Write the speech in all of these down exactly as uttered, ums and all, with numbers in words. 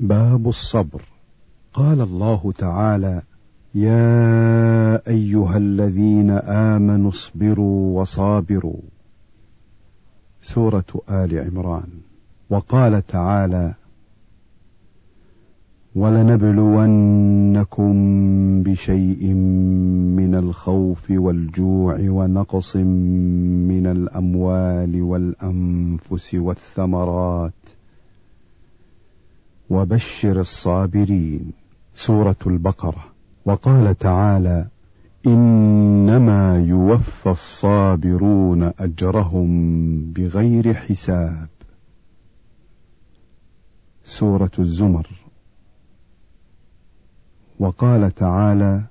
باب الصبر. قال الله تعالى: يا أيها الذين آمنوا اصبروا وصابروا. سورة آل عمران. وقال تعالى: ولنبلونكم بشيء من الخوف والجوع ونقص من الأموال والأنفس والثمرات وبشر الصابرين. سورة البقرة. وقال تعالى: إنما يوفى الصابرون أجرهم بغير حساب. سورة الزمر. وقال تعالى: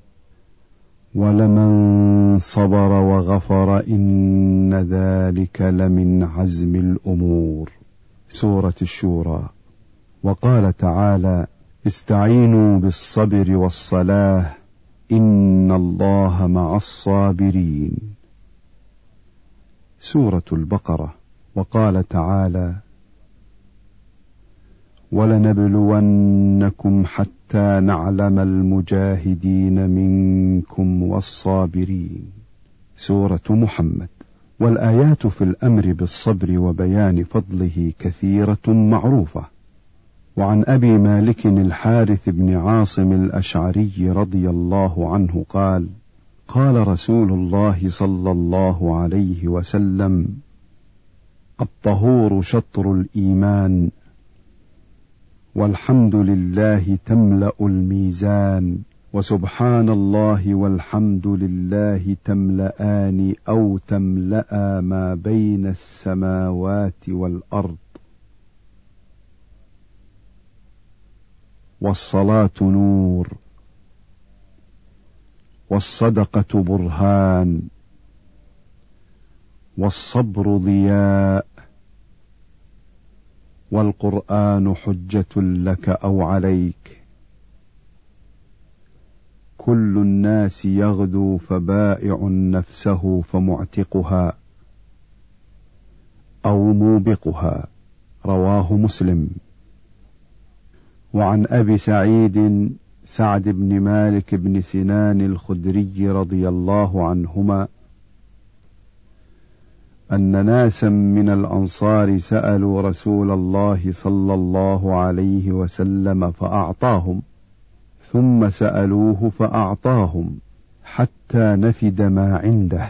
ولمن صبر وغفر إن ذلك لمن عزم الأمور. سورة الشورى. وقال تعالى: استعينوا بالصبر والصلاة إن الله مع الصابرين. سورة البقرة. وقال تعالى: ولنبلونكم حتى نعلم المجاهدين منكم والصابرين. سورة محمد. والآيات في الأمر بالصبر وبيان فضله كثيرة معروفة. وعن أبي مالك الحارث بن عاصم الأشعري رضي الله عنه قال: قال رسول الله صلى الله عليه وسلم: الطهور شطر الإيمان، والحمد لله تملأ الميزان، وسبحان الله والحمد لله تملأان أو تملأ ما بين السماوات والأرض. والصلاة نور، والصدقة برهان، والصبر ضياء، والقرآن حجة لك أو عليك. كل الناس يغدو فبائع نفسه فمعتقها أو موبقها. رواه مسلم. وعن أبي سعيد سعد بن مالك بن سنان الخدري رضي الله عنهما أن ناسا من الأنصار سألوا رسول الله صلى الله عليه وسلم فأعطاهم، ثم سألوه فأعطاهم حتى نفد ما عنده،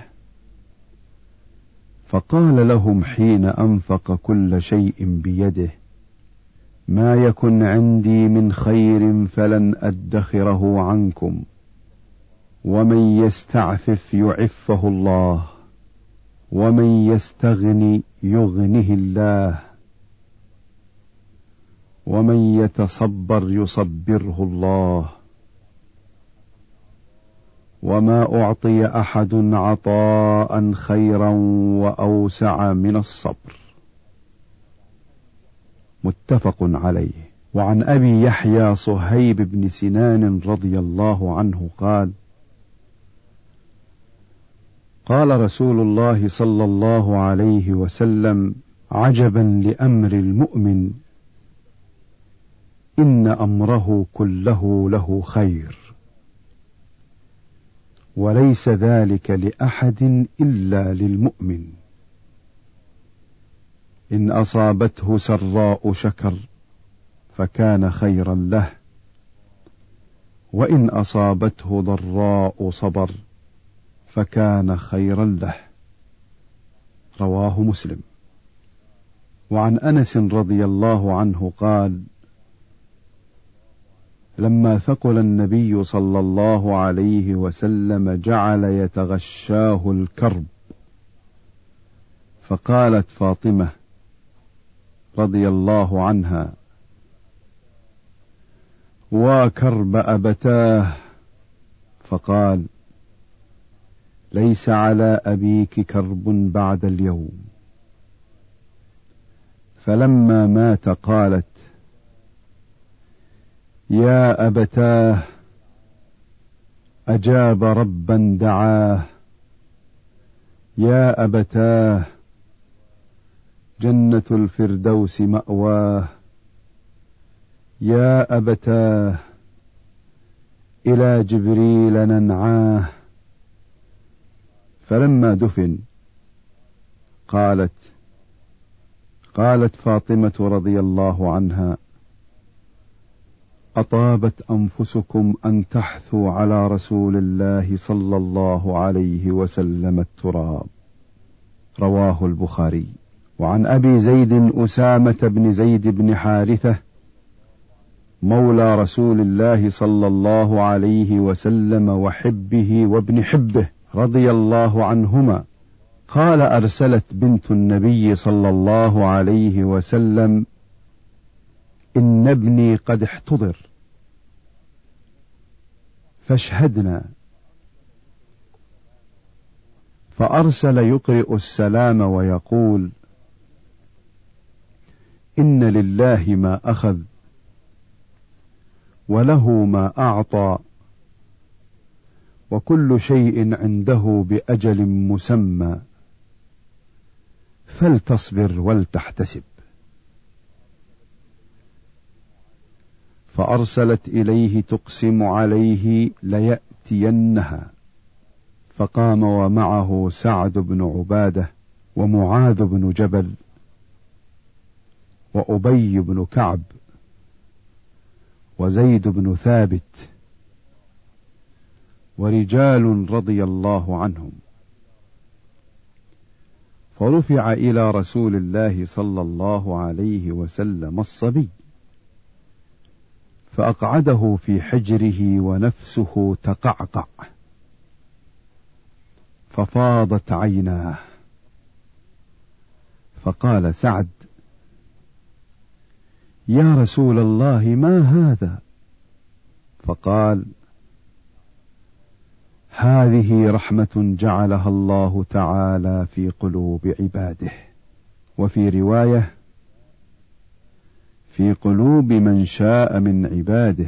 فقال لهم حين أنفق كل شيء بيده: ما يكن عندي من خير فلن أدخره عنكم، ومن يستعفف يعفه الله، ومن يستغني يغنه الله، ومن يتصبر يصبره الله. وما أعطي أحد عطاء خيرا وأوسع من الصبر. متفق عليه. وعن أبي يحيى صهيب بن سنان رضي الله عنه قال: قال رسول الله صلى الله عليه وسلم: عجبا لأمر المؤمن، إن أمره كله له خير، وليس ذلك لأحد إلا للمؤمن. إن أصابته سراء شكر فكان خيرا له، وإن أصابته ضراء صبر فكان خيرا له. رواه مسلم. وعن أنس رضي الله عنه قال: لما ثقل النبي صلى الله عليه وسلم جعل يتغشاه الكرب، فقالت فاطمة رضي الله عنها: وكرب أبتاه، فقال: ليس على أبيك كرب بعد اليوم. فلما مات قالت: يا أبتاه، أجاب ربا دعاه، يا أبتاه، جنة الفردوس مأواه، يا أبتاه إلى جبريل ننعاه. فلما دفن قالت قالت فاطمة رضي الله عنها: أطابت أنفسكم أن تحثوا على رسول الله صلى الله عليه وسلم التراب. رواه البخاري. وعن أبي زيد أسامة بن زيد بن حارثة مولى رسول الله صلى الله عليه وسلم وحبه وابن حبه رضي الله عنهما قال: أرسلت بنت النبي صلى الله عليه وسلم: إن ابني قد احتضر فاشهدنا. فأرسل يقرئ السلام ويقول: إن لله ما أخذ وله ما أعطى وكل شيء عنده بأجل مسمى فلتصبر ولتحتسب. فأرسلت إليه تقسم عليه ليأتينها، فقام ومعه سعد بن عبادة ومعاذ بن جبل وأبي بن كعب وزيد بن ثابت ورجال رضي الله عنهم. فرفع إلى رسول الله صلى الله عليه وسلم الصبي، فأقعده في حجره ونفسه تقعقع، ففاضت عيناه. فقال سعد: يا رسول الله ما هذا؟ فقال: هذه رحمة جعلها الله تعالى في قلوب عباده، وفي رواية: في قلوب من شاء من عباده،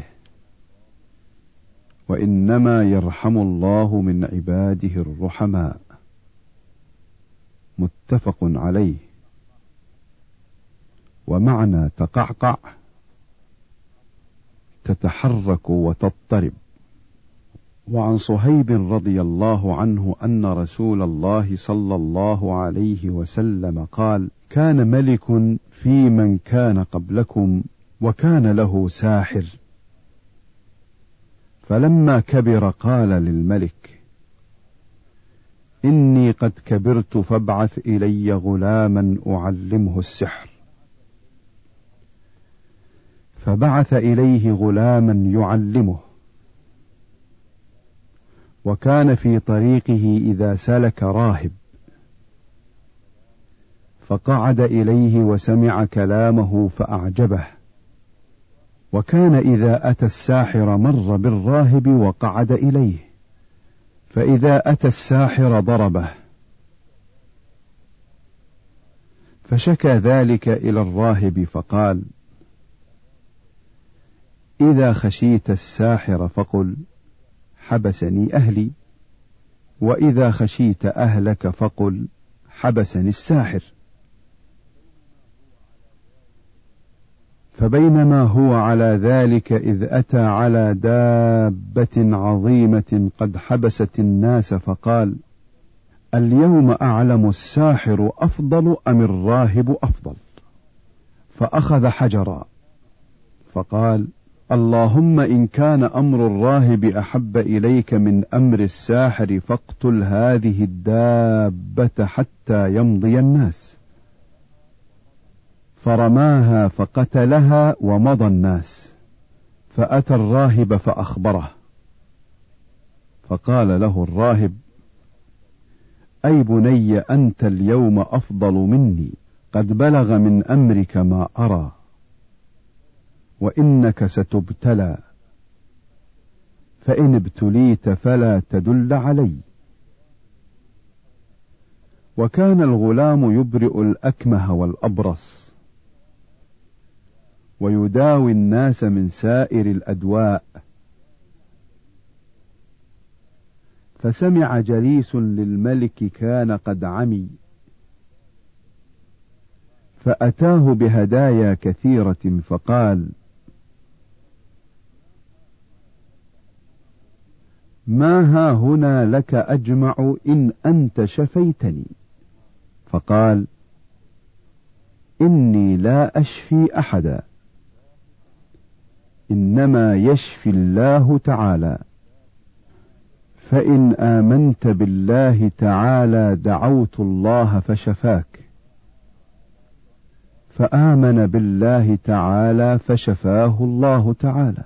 وإنما يرحم الله من عباده الرحماء. متفق عليه. ومعنى تقعقع تتحرك وتضطرب. وعن صهيب رضي الله عنه أن رسول الله صلى الله عليه وسلم قال: كان ملك في من كان قبلكم وكان له ساحر، فلما كبر قال للملك: إني قد كبرت فابعث إلي غلاما أعلمه السحر. فبعث إليه غلاما يعلمه. وكان في طريقه إذا سلك راهب فقعد إليه وسمع كلامه فأعجبه، وكان إذا أتى الساحر مر بالراهب وقعد إليه، فإذا أتى الساحر ضربه. فشكى ذلك إلى الراهب فقال: إذا خشيت الساحر فقل: حبسني أهلي، وإذا خشيت أهلك فقل: حبسني الساحر. فبينما هو على ذلك إذ أتى على دابة عظيمة قد حبست الناس، فقال: اليوم أعلم الساحر أفضل أم الراهب أفضل؟ فأخذ حجرا فقال: اللهم إن كان أمر الراهب أحب إليك من أمر الساحر فاقتل هذه الدابة حتى يمضي الناس. فرماها فقتلها ومضى الناس. فأتى الراهب فأخبره، فقال له الراهب: أي بني أنت اليوم أفضل مني، قد بلغ من أمرك ما أرى، وإنك ستبتلى، فإن ابتليت فلا تدل علي. وكان الغلام يبرئ الأكمه والأبرص ويداوي الناس من سائر الأدواء. فسمع جليس للملك كان قد عمي، فأتاه بهدايا كثيرة، فقال: ما ها هنا لك أجمع إن أنت شفيتني. فقال: إني لا أشفي أحدا، إنما يشفي الله تعالى، فإن آمنت بالله تعالى دعوت الله فشفاك، فآمن بالله تعالى فشفاه الله تعالى.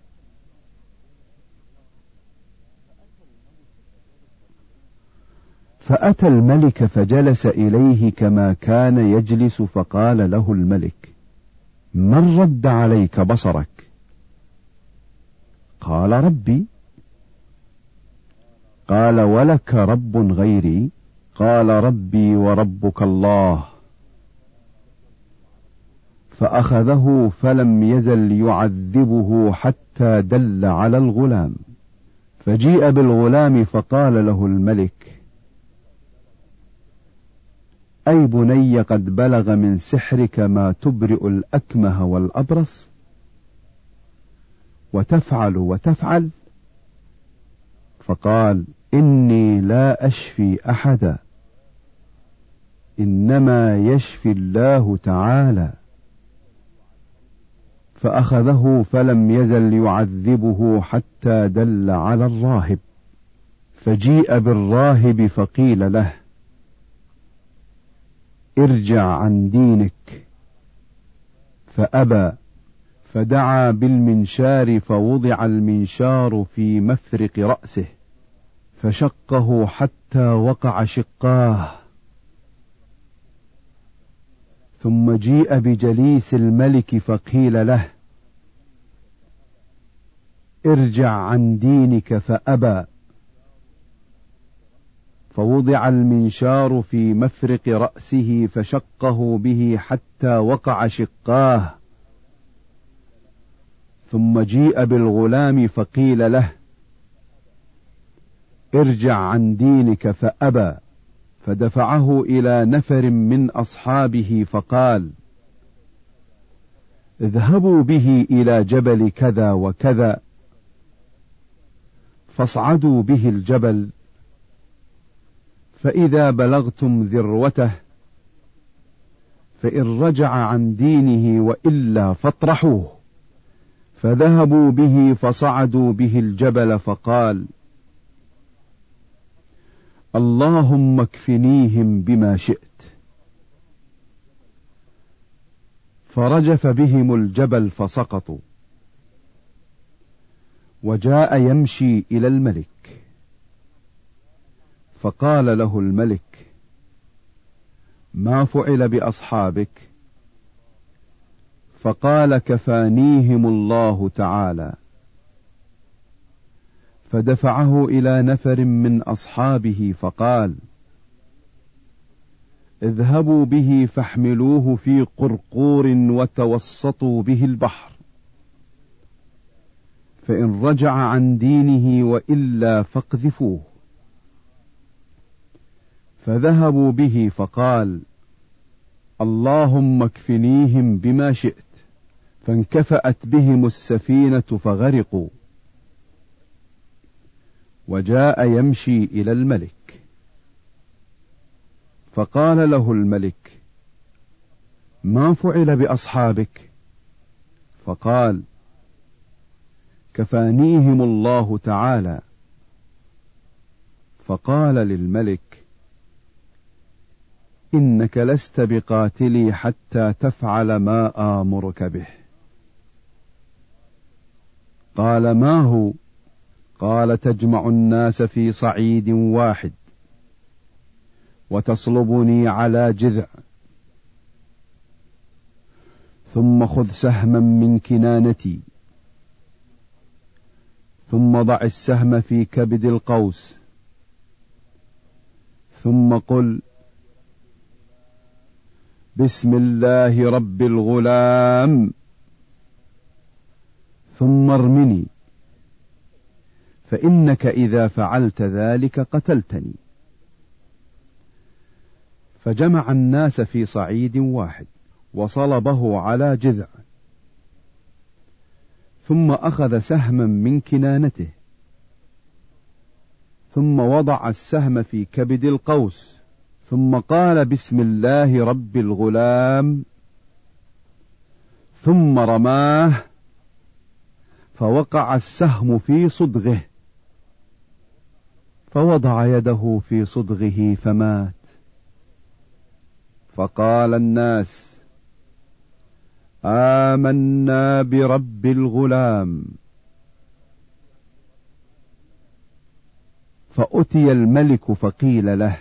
فأتى الملك فجلس إليه كما كان يجلس، فقال له الملك: من رد عليك بصرك؟ قال: ربي. قال: ولك رب غيري؟ قال: ربي وربك الله. فأخذه فلم يزل يعذبه حتى دل على الغلام، فجيء بالغلام فقال له الملك: أي بني قد بلغ من سحرك ما تبرئ الأكمه والأبرص، وتفعل وتفعل؟ فقال: إني لا أشفي أحدا، إنما يشفي الله تعالى. فأخذه فلم يزل يعذبه حتى دل على الراهب، فجيء بالراهب فقيل له: ارجع عن دينك، فأبى، فدعا بالمنشار فوضع المنشار في مفرق رأسه فشقه حتى وقع شقاه، ثم جيء بجليس الملك فقيل له: ارجع عن دينك، فأبى، فوضع المنشار في مفرق رأسه فشقه به حتى وقع شقاه، ثم جيء بالغلام فقيل له: ارجع عن دينك، فأبى، فدفعه إلى نفر من أصحابه فقال: اذهبوا به إلى جبل كذا وكذا، فاصعدوا به الجبل، فإذا بلغتم ذروته فإن رجع عن دينه وإلا فاطرحوه. فذهبوا به فصعدوا به الجبل، فقال: اللهم اكفنيهم بما شئت. فرجف بهم الجبل فسقطوا. وجاء يمشي إلى الملك، فقال له الملك: ما فعل بأصحابك؟ فقال: كفانيهم الله تعالى. فدفعه إلى نفر من أصحابه فقال: اذهبوا به فاحملوه في قرقور وتوسطوا به البحر، فإن رجع عن دينه وإلا فاقذفوه. فذهبوا به فقال: اللهم اكفنيهم بما شئت. فانكفأت بهم السفينة فغرقوا. وجاء يمشي إلى الملك، فقال له الملك: ما فعل بأصحابك؟ فقال: كفانيهم الله تعالى. فقال للملك: إنك لست بقاتلي حتى تفعل ما آمرك به. قال: ما هو؟ قال: تجمع الناس في صعيد واحد، وتصلبني على جذع، ثم خذ سهما من كنانتي، ثم ضع السهم في كبد القوس، ثم قل: بسم الله رب الغلام، ثم ارمني، فإنك إذا فعلت ذلك قتلتني. فجمع الناس في صعيد واحد، وصلبه على جذع، ثم أخذ سهما من كنانته، ثم وضع السهم في كبد القوس، ثم قال بسم الله رب الغلام، ثم رماه فوقع السهم في صدغه، فوضع يده في صدغه فمات. فقال الناس: آمنا برب الغلام. فأتي الملك فقيل له: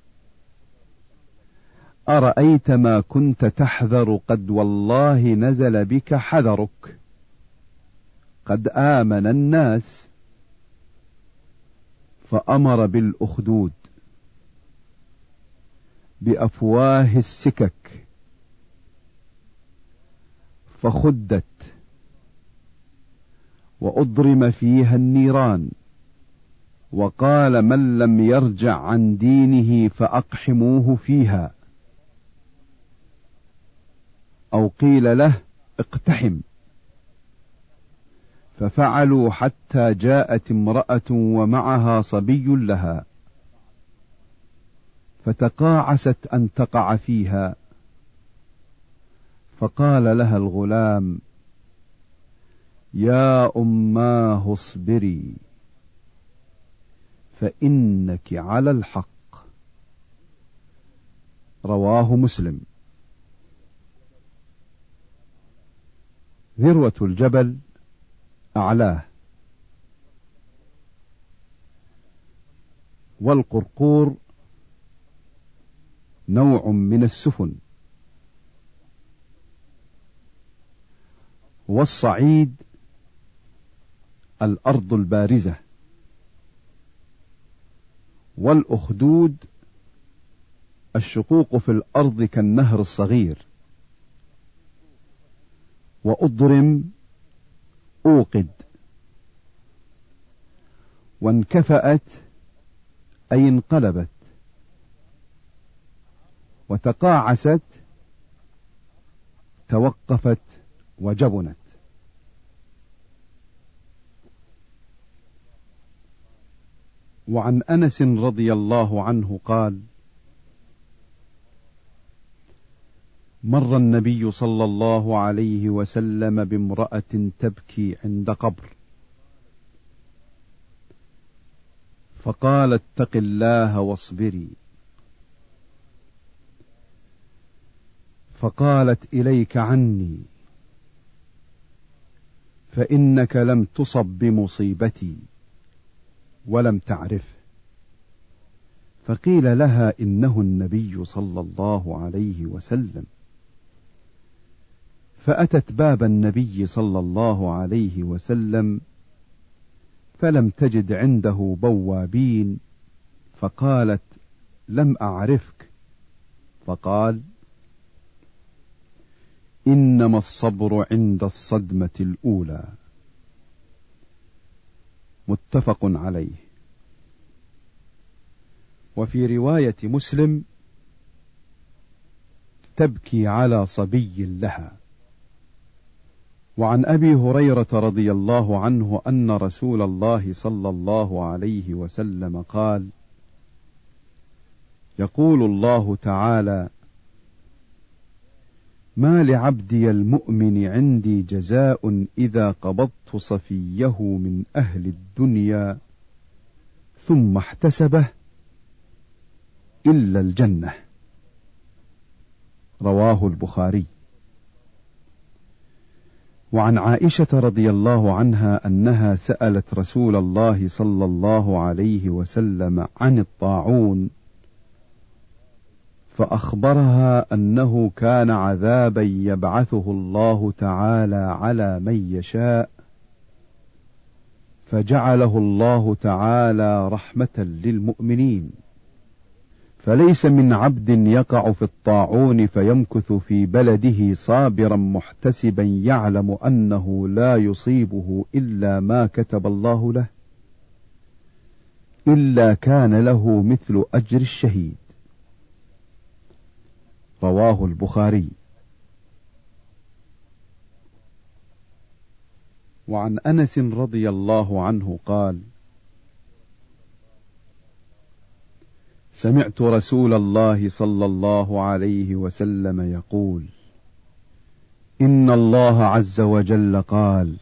أرأيت ما كنت تحذر قد والله نزل بك حذرك، قد آمن الناس. فأمر بالأخدود بأفواه السكك، فخدت وأضرم فيها النيران، وقال: من لم يرجع عن دينه فأقحموه فيها، أو قيل له: اقتحم. ففعلوا حتى جاءت امرأة ومعها صبي لها، فتقاعست أن تقع فيها، فقال لها الغلام: يا أماه اصبري، فإنك على الحق. رواه مسلم. ذروة الجبل أعلاه، والقرقور نوع من السفن، والصعيد الأرض البارزة، والأخدود الشقوق في الأرض كالنهر الصغير، وأضرم أوقد. وانكفأت أي انقلبت، وتقاعست توقفت وجبنت. وعن أنس رضي الله عنه قال: مر النبي صلى الله عليه وسلم بامرأة تبكي عند قبر، فقال: اتق الله واصبري. فقالت: إليك عني، فإنك لم تصب بمصيبتي ولم تعرفه. فقيل لها: إنه النبي صلى الله عليه وسلم. فأتت باب النبي صلى الله عليه وسلم، فلم تجد عنده بوابين، فقالت: لم أعرفك. فقال: إنما الصبر عند الصدمة الأولى. متفق عليه. وفي رواية مسلم: تبكي على صبي لها. وعن أبي هريرة رضي الله عنه أن رسول الله صلى الله عليه وسلم قال: يقول الله تعالى: ما لعبدي المؤمن عندي جزاء إذا قبضت صفيه من أهل الدنيا ثم احتسبه إلا الجنة. رواه البخاري. وعن عائشة رضي الله عنها أنها سألت رسول الله صلى الله عليه وسلم عن الطاعون، فأخبرها أنه كان عذابا يبعثه الله تعالى على من يشاء، فجعله الله تعالى رحمة للمؤمنين، فليس من عبد يقع في الطاعون فيمكث في بلده صابرا محتسبا يعلم أنه لا يصيبه إلا ما كتب الله له، إلا كان له مثل أجر الشهيد. رواه البخاري. وعن أنس رضي الله عنه قال: سمعت رسول الله صلى الله عليه وسلم يقول: إن الله عز وجل قال: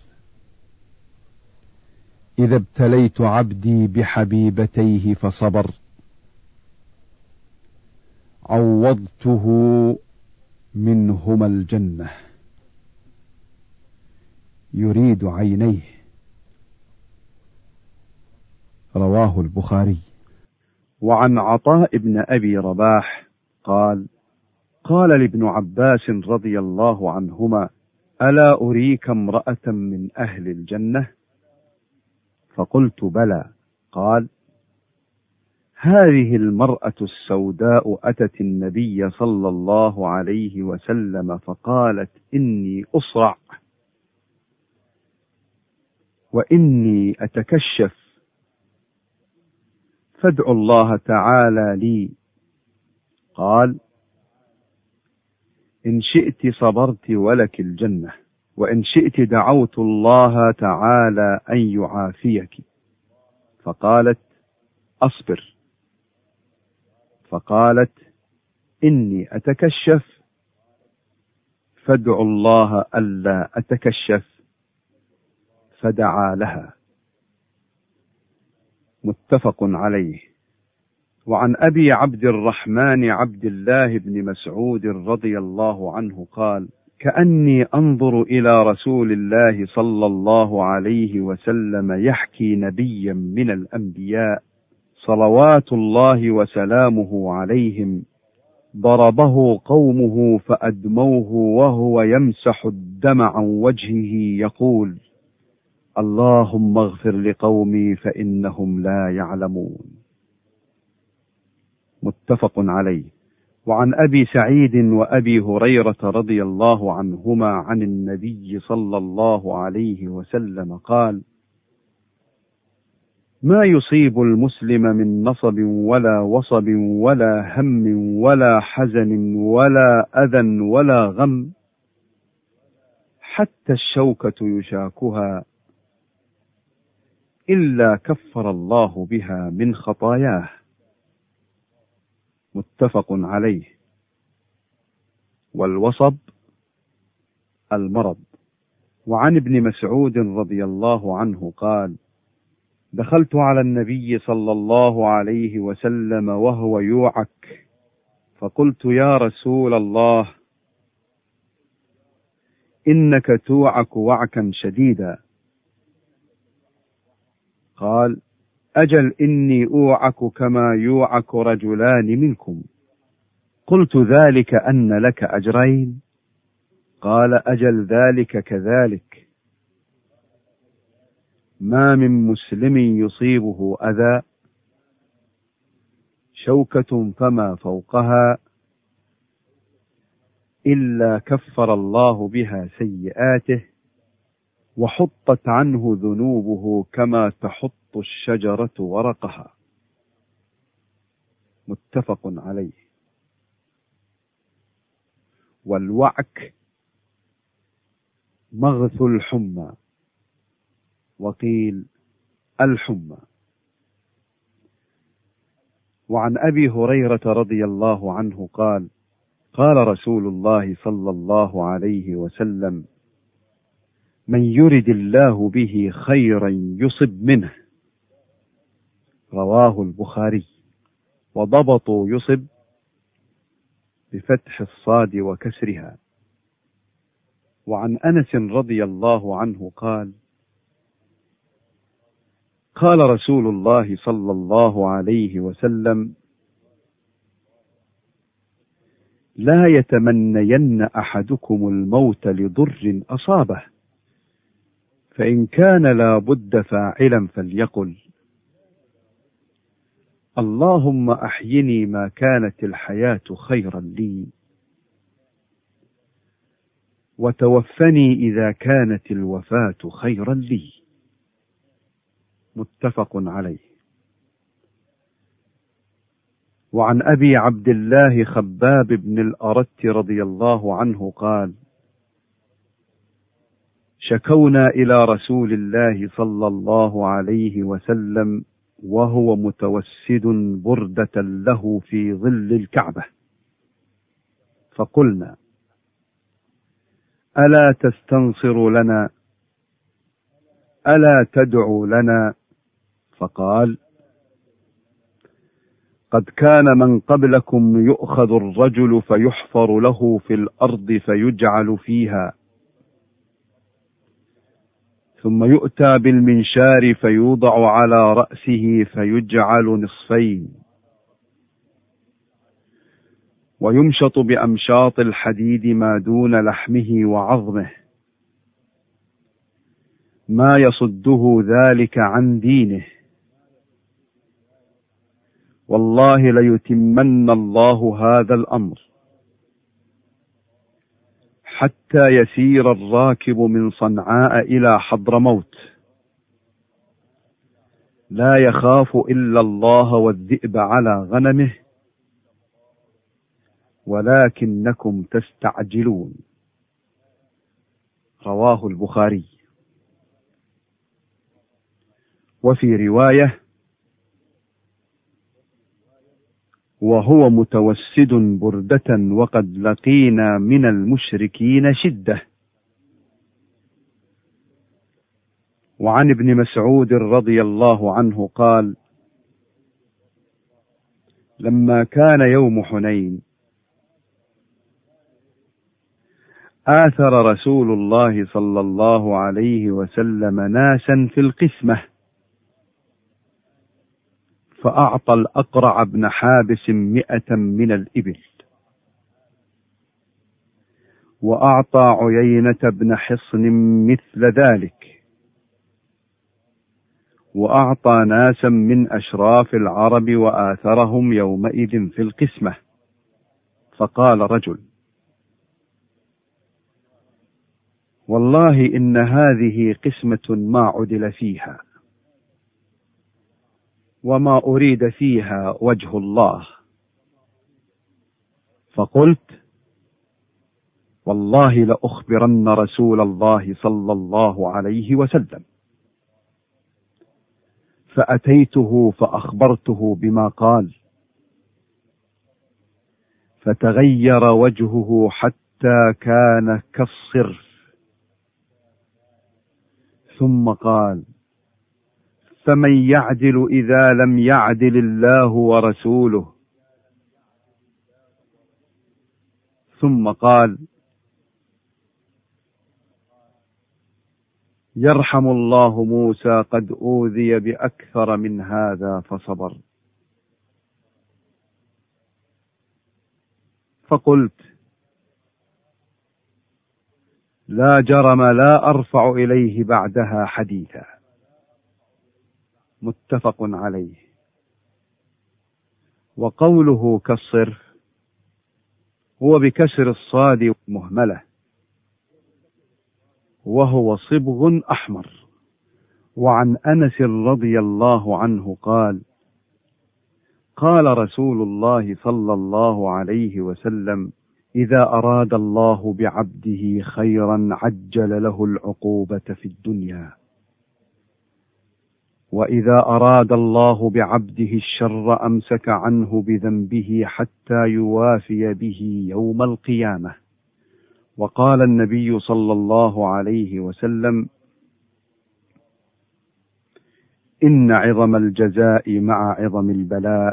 إذا ابتليت عبدي بحبيبتيه فصبر عوضته منهما الجنة، يريد عينيه. رواه البخاري. وعن عطاء بن أبي رباح قال: قال لابن عباس رضي الله عنهما: ألا أريك امرأة من أهل الجنة؟ فقلت: بلى. قال: هذه المرأة السوداء أتت النبي صلى الله عليه وسلم فقالت: إني أصرع وإني أتكشف، فادعوا الله تعالى لي. قال: إن شئت صبرت ولك الجنة، وإن شئت دعوت الله تعالى أن يعافيك. فقالت: أصبر. فقالت: إني أتكشف، فادعوا الله ألا أتكشف. فدعا لها. متفق عليه. وعن أبي عبد الرحمن عبد الله بن مسعود رضي الله عنه قال: كأني أنظر إلى رسول الله صلى الله عليه وسلم يحكي نبيا من الأنبياء صلوات الله وسلامه عليهم ضربه قومه فأدموه وهو يمسح الدم عن وجهه يقول: اللهم اغفر لقومي فإنهم لا يعلمون. متفق عليه. وعن أبي سعيد وأبي هريرة رضي الله عنهما عن النبي صلى الله عليه وسلم قال: ما يصيب المسلم من نصب ولا وصب ولا هم ولا حزن ولا أذى ولا غم حتى الشوكة يشاكها إلا كفر الله بها من خطاياه. متفق عليه. والوصب المرض. وعن ابن مسعود رضي الله عنه قال: دخلت على النبي صلى الله عليه وسلم وهو يوعك، فقلت: يا رسول الله، إنك توعك وعكا شديدا. قال: أجل إني أوعك كما يوعك رجلان منكم. قلت: ذلك أن لك أجرين؟ قال: أجل ذلك كذلك. ما من مسلم يصيبه أذى شوكة فما فوقها إلا كفر الله بها سيئاته وحطت عنه ذنوبه كما تحط الشجرة ورقها. متفق عليه. والوعك مغث الحمى، وقيل الحمى. وعن أبي هريرة رضي الله عنه قال: قال رسول الله صلى الله عليه وسلم: من يرد الله به خيرا يصب منه. رواه البخاري. وضبطوا يصب بفتح الصاد وكسرها. وعن أنس رضي الله عنه قال: قال رسول الله صلى الله عليه وسلم: لا يتمنين أحدكم الموت لضر أصابه، فإن كان لا بد فاعلا فليقل: اللهم أحيني ما كانت الحياة خيرا لي، وتوفني إذا كانت الوفاة خيرا لي. متفق عليه. وعن أبي عبد الله خباب بن الأرت رضي الله عنه قال: شكونا إلى رسول الله صلى الله عليه وسلم وهو متوسد بردة له في ظل الكعبة، فقلنا: ألا تستنصر لنا؟ ألا تدعو لنا؟ فقال: قد كان من قبلكم يؤخذ الرجل فيحفر له في الأرض فيجعل فيها، ثم يؤتى بالمنشار فيوضع على رأسه فيجعل نصفين، ويمشط بأمشاط الحديد ما دون لحمه وعظمه، ما يصده ذلك عن دينه. والله ليتمن الله هذا الأمر حتى يسير الراكب من صنعاء إلى حضرموت لا يخاف إلا الله والذئب على غنمه، ولكنكم تستعجلون. رواه البخاري. وفي رواية: وهو متوسد بردة وقد لقينا من المشركين شدة. وعن ابن مسعود رضي الله عنه قال: لما كان يوم حنين آثر رسول الله صلى الله عليه وسلم ناسا في القسمة، فأعطى الأقرع بن حابس مئة من الإبل، وأعطى عيينة بن حصن مثل ذلك، وأعطى ناسا من أشراف العرب وآثرهم يومئذ في القسمة. فقال رجل: والله إن هذه قسمة ما عدل فيها، وما أريد فيها وجه الله. فقلت: والله لأخبرن رسول الله صلى الله عليه وسلم. فأتيته فأخبرته بما قال، فتغير وجهه حتى كان كالصرف، ثم قال: فمن يعدل إذا لم يعدل الله ورسوله؟ ثم قال: يرحم الله موسى قد أوذي بأكثر من هذا فصبر. فقلت: لا جرم لا أرفع إليه بعدها حديثا. متفق عليه. وقوله كالصرف هو بكسر الصاد مهملة، وهو صبغ أحمر. وعن أنس رضي الله عنه قال: قال رسول الله صلى الله عليه وسلم: إذا أراد الله بعبده خيرا عجل له العقوبة في الدنيا، وإذا أراد الله بعبده الشر أمسك عنه بذنبه حتى يوافي به يوم القيامة. وقال النبي صلى الله عليه وسلم: إن عظم الجزاء مع عظم البلاء،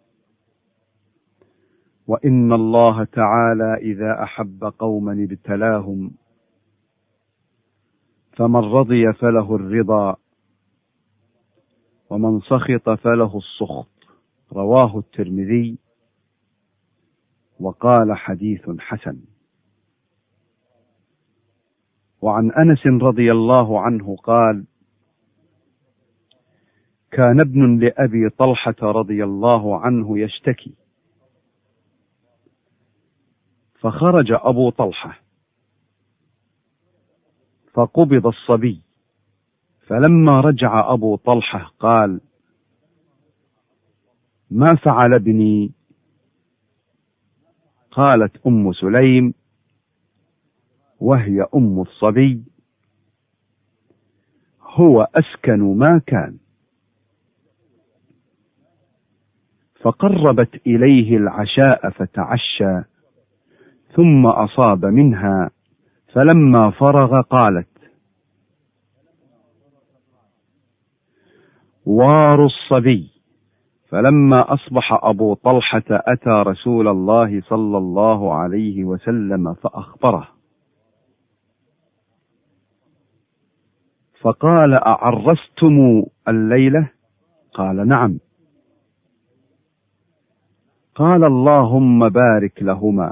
وإن الله تعالى إذا أحب قوما ابتلاهم، فمن رضي فله الرضا، ومن سخط فله السخط. رواه الترمذي وقال حديث حسن. وعن أنس رضي الله عنه قال: كان ابن لأبي طلحة رضي الله عنه يشتكي، فخرج أبو طلحة فقبض الصبي، فلما رجع أبو طلحة قال: ما فعل ابني؟ قالت أم سليم وهي أم الصبي: هو أسكن ما كان. فقربت إليه العشاء فتعشى، ثم أصاب منها، فلما فرغ قالت: وار الصبي. فلما أصبح أبو طلحة أتى رسول الله صلى الله عليه وسلم فأخبره، فقال: أعرستم الليلة؟ قال: نعم. قال: اللهم بارك لهما.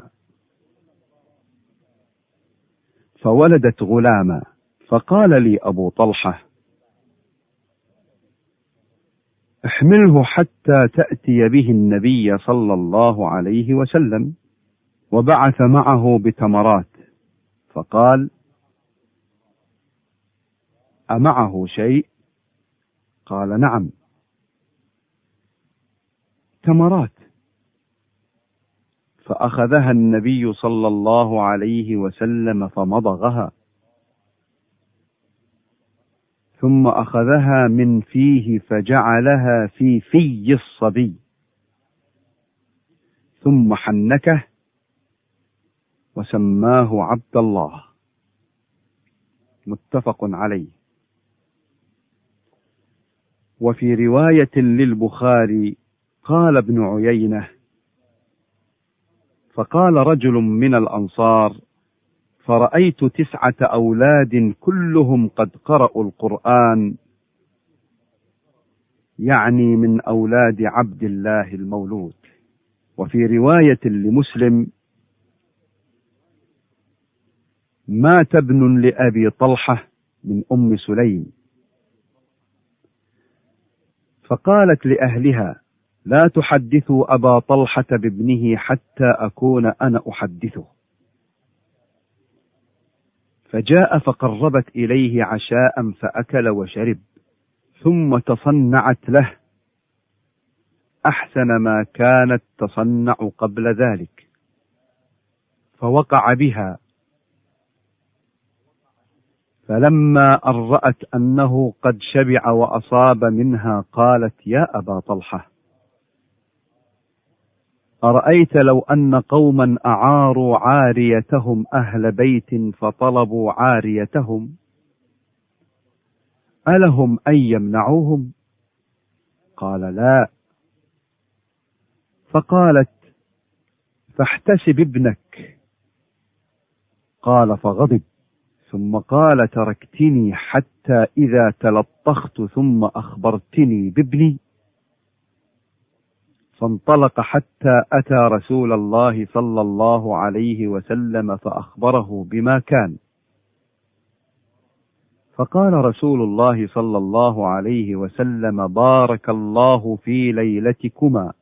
فولدت غلاما. فقال لي أبو طلحة: احمله حتى تأتي به النبي صلى الله عليه وسلم. وبعث معه بتمرات، فقال: أمعه شيء؟ قال: نعم، تمرات. فأخذها النبي صلى الله عليه وسلم فمضغها، ثم أخذها من فيه فجعلها في في الصبي، ثم حنكه وسماه عبد الله. متفق عليه. وفي رواية للبخاري قال ابن عيينة: فقال رجل من الأنصار: فرأيت تسعة أولاد كلهم قد قرأوا القرآن، يعني من أولاد عبد الله المولود. وفي رواية لمسلم: مات ابن لأبي طلحة من أم سليم، فقالت لأهلها: لا تحدثوا أبا طلحة بابنه حتى أكون أنا أحدثه. فجاء فقربت إليه عشاء فأكل وشرب، ثم تصنعت له أحسن ما كانت تصنع قبل ذلك، فوقع بها. فلما أن رأت أنه قد شبع وأصاب منها قالت: يا أبا طلحة، أرأيت لو أن قوما أعاروا عاريتهم أهل بيت فطلبوا عاريتهم، ألهم أن يمنعوهم؟ قال: لا. فقالت: فاحتسب ابنك. قال: فغضب، ثم قال: تركتني حتى إذا تلطخت ثم أخبرتني بابني؟ فانطلق حتى أتى رسول الله صلى الله عليه وسلم فأخبره بما كان. فقال رسول الله صلى الله عليه وسلم: بارك الله في ليلتكما.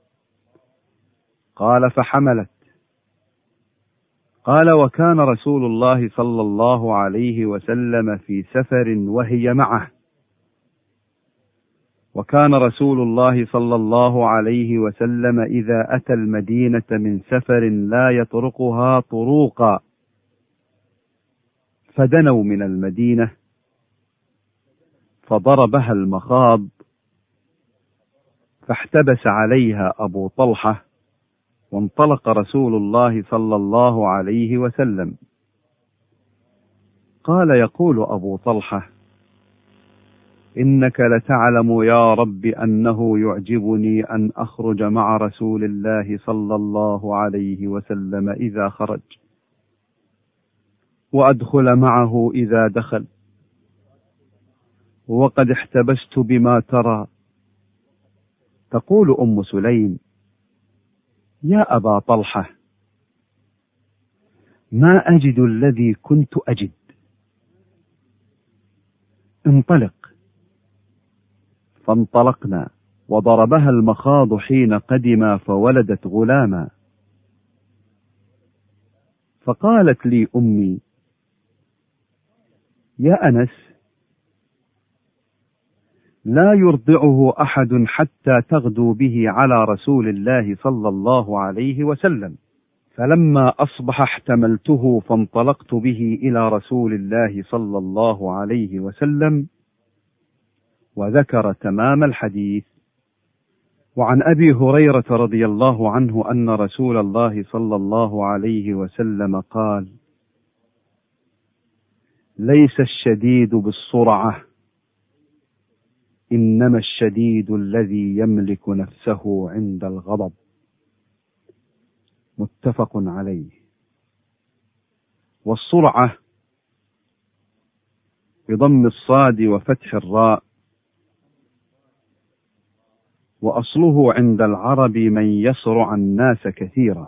قال: فحملت. قال: وكان رسول الله صلى الله عليه وسلم في سفر وهي معه، وكان رسول الله صلى الله عليه وسلم إذا أتى المدينة من سفر لا يطرقها طروقا، فدنوا من المدينة فضربها المخاض، فاحتبس عليها أبو طلحة، وانطلق رسول الله صلى الله عليه وسلم. قال يقول أبو طلحة: إنك لتعلم يا رب أنه يعجبني أن أخرج مع رسول الله صلى الله عليه وسلم إذا خرج، وأدخل معه إذا دخل، وقد احتبست بما ترى. تقول أم سليم: يا أبا طلحة، ما أجد الذي كنت أجد، انطلق. فانطلقنا، وضربها المخاض حين قدما فولدت غلاما. فقالت لي أمي: يا أنس، لا يرضعه أحد حتى تغدو به على رسول الله صلى الله عليه وسلم. فلما أصبح احتملته فانطلقت به إلى رسول الله صلى الله عليه وسلم، وذكر تمام الحديث. وعن أبي هريرة رضي الله عنه أن رسول الله صلى الله عليه وسلم قال: ليس الشديد بالسرعة، إنما الشديد الذي يملك نفسه عند الغضب. متفق عليه. والسرعة بضم الصاد وفتح الراء، وأصله عند العرب من يسرع الناس كثيرا.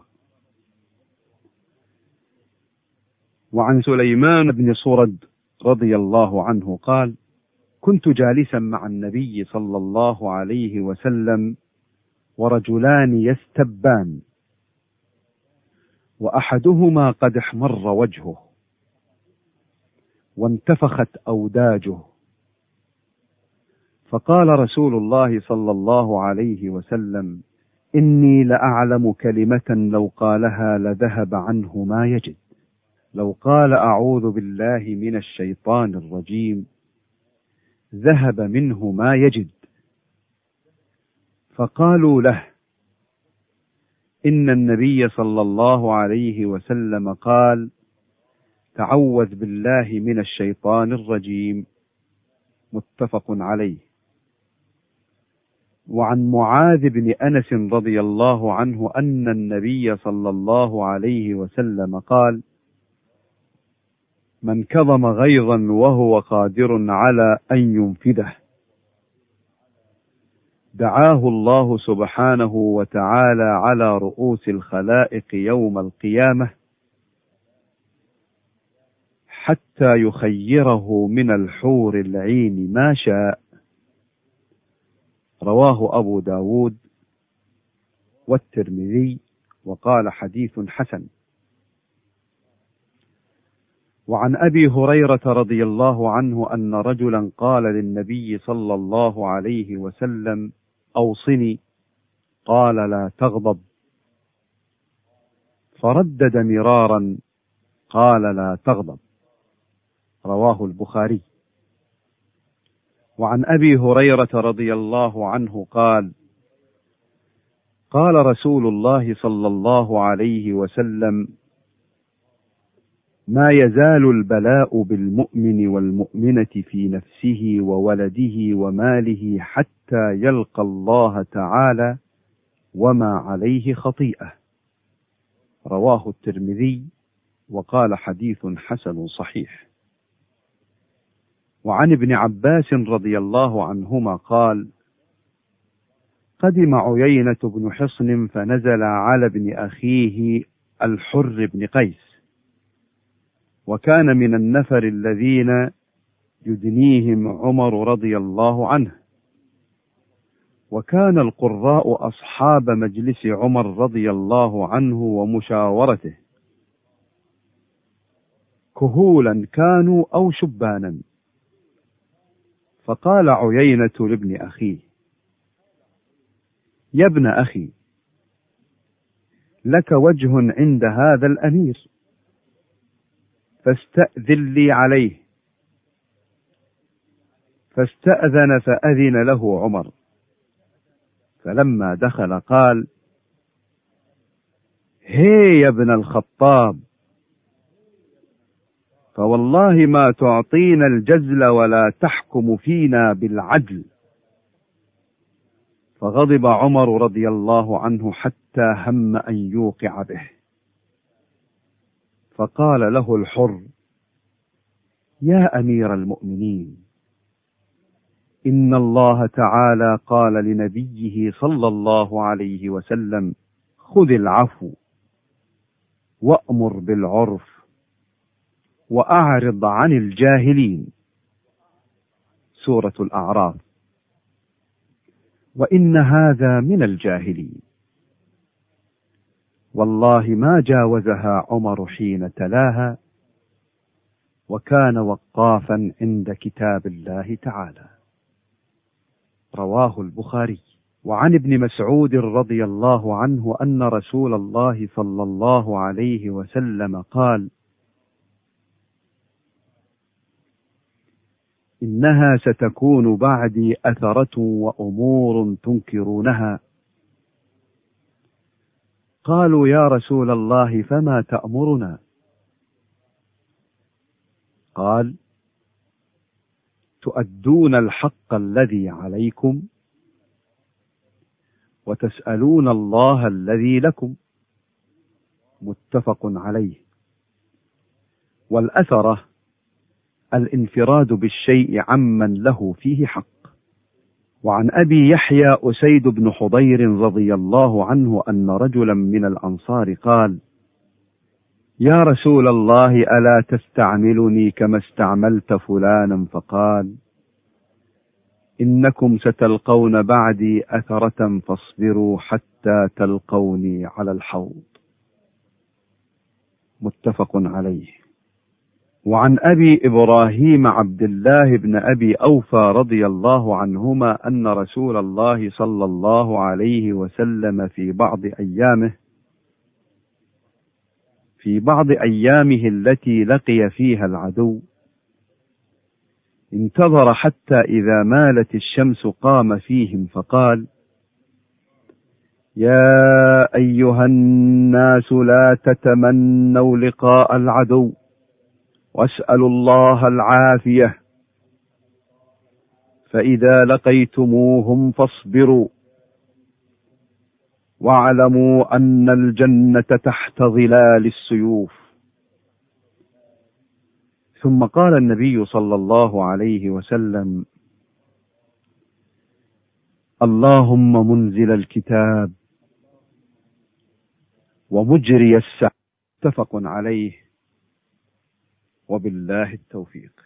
وعن سليمان بن صرد رضي الله عنه قال: كنت جالسا مع النبي صلى الله عليه وسلم ورجلان يستبان، وأحدهما قد احمر وجهه وانتفخت أوداجه، فقال رسول الله صلى الله عليه وسلم: إني لأعلم كلمة لو قالها لذهب عنه ما يجد، لو قال أعوذ بالله من الشيطان الرجيم ذهب منه ما يجد. فقالوا له: إن النبي صلى الله عليه وسلم قال: تعوذ بالله من الشيطان الرجيم. متفق عليه. وعن معاذ بن أنس رضي الله عنه أن النبي صلى الله عليه وسلم قال: من كظم غيظا وهو قادر على أن ينفذه دعاه الله سبحانه وتعالى على رؤوس الخلائق يوم القيامة حتى يخيره من الحور العين ما شاء. رواه أبو داود والترمذي وقال حديث حسن. وعن أبي هريرة رضي الله عنه أن رجلا قال للنبي صلى الله عليه وسلم: أوصني. قال: لا تغضب. فردد مرارا: قال: لا تغضب. رواه البخاري. وعن أبي هريرة رضي الله عنه قال: قال رسول الله صلى الله عليه وسلم: ما يزال البلاء بالمؤمن والمؤمنة في نفسه وولده وماله حتى يلقى الله تعالى وما عليه خطيئة. رواه الترمذي وقال حديث حسن صحيح. وعن ابن عباس رضي الله عنهما قال: قدم عيينة بن حصن فنزل على ابن أخيه الحر بن قيس، وكان من النفر الذين يدنيهم عمر رضي الله عنه، وكان القراء أصحاب مجلس عمر رضي الله عنه ومشاورته، كهولا كانوا أو شبانا. فقال عيينة لابن أخيه: يا ابن أخي، لك وجه عند هذا الأمير، فاستأذن لي عليه. فاستأذن فأذن له عمر، فلما دخل قال: هي يا ابن الخطاب، فوالله ما تعطينا الجزل ولا تحكم فينا بالعدل. فغضب عمر رضي الله عنه حتى هم أن يوقع به، فقال له الحر: يا أمير المؤمنين، إن الله تعالى قال لنبيه صلى الله عليه وسلم: خذ العفو وأمر بالعرف وأعرض عن الجاهلين. سورة الأعراف. وإن هذا من الجاهلين. والله ما جاوزها عمر حين تلاها، وكان وقافا عند كتاب الله تعالى. رواه البخاري. وعن ابن مسعود رضي الله عنه أن رسول الله صلى الله عليه وسلم قال: إنها ستكون بعدي أثرة وأمور تنكرونها قالوا يا رسول الله فما تأمرنا؟ قال تؤدون الحق الذي عليكم وتسألون الله الذي لكم. متفق عليه. والأثرة الانفراد بالشيء عمن له فيه حق. وعن أبي يحيى أسيد بن حضير رضي الله عنه أن رجلا من الأنصار قال يا رسول الله ألا تستعملني كما استعملت فلانا؟ فقال إنكم ستلقون بعدي أثرة فاصبروا حتى تلقوني على الحوض. متفق عليه. وعن أبي إبراهيم عبد الله بن أبي أوفى رضي الله عنهما أن رسول الله صلى الله عليه وسلم في بعض أيامه في بعض أيامه التي لقي فيها العدو انتظر حتى إذا مالت الشمس قام فيهم فقال يا أيها الناس لا تتمنوا لقاء العدو واسألوا الله العافية، فإذا لقيتموهم فاصبروا واعلموا أن الجنة تحت ظلال السيوف. ثم قال النبي صلى الله عليه وسلم اللهم منزل الكتاب ومجري السحاب. متفق عليه. وبالله التوفيق.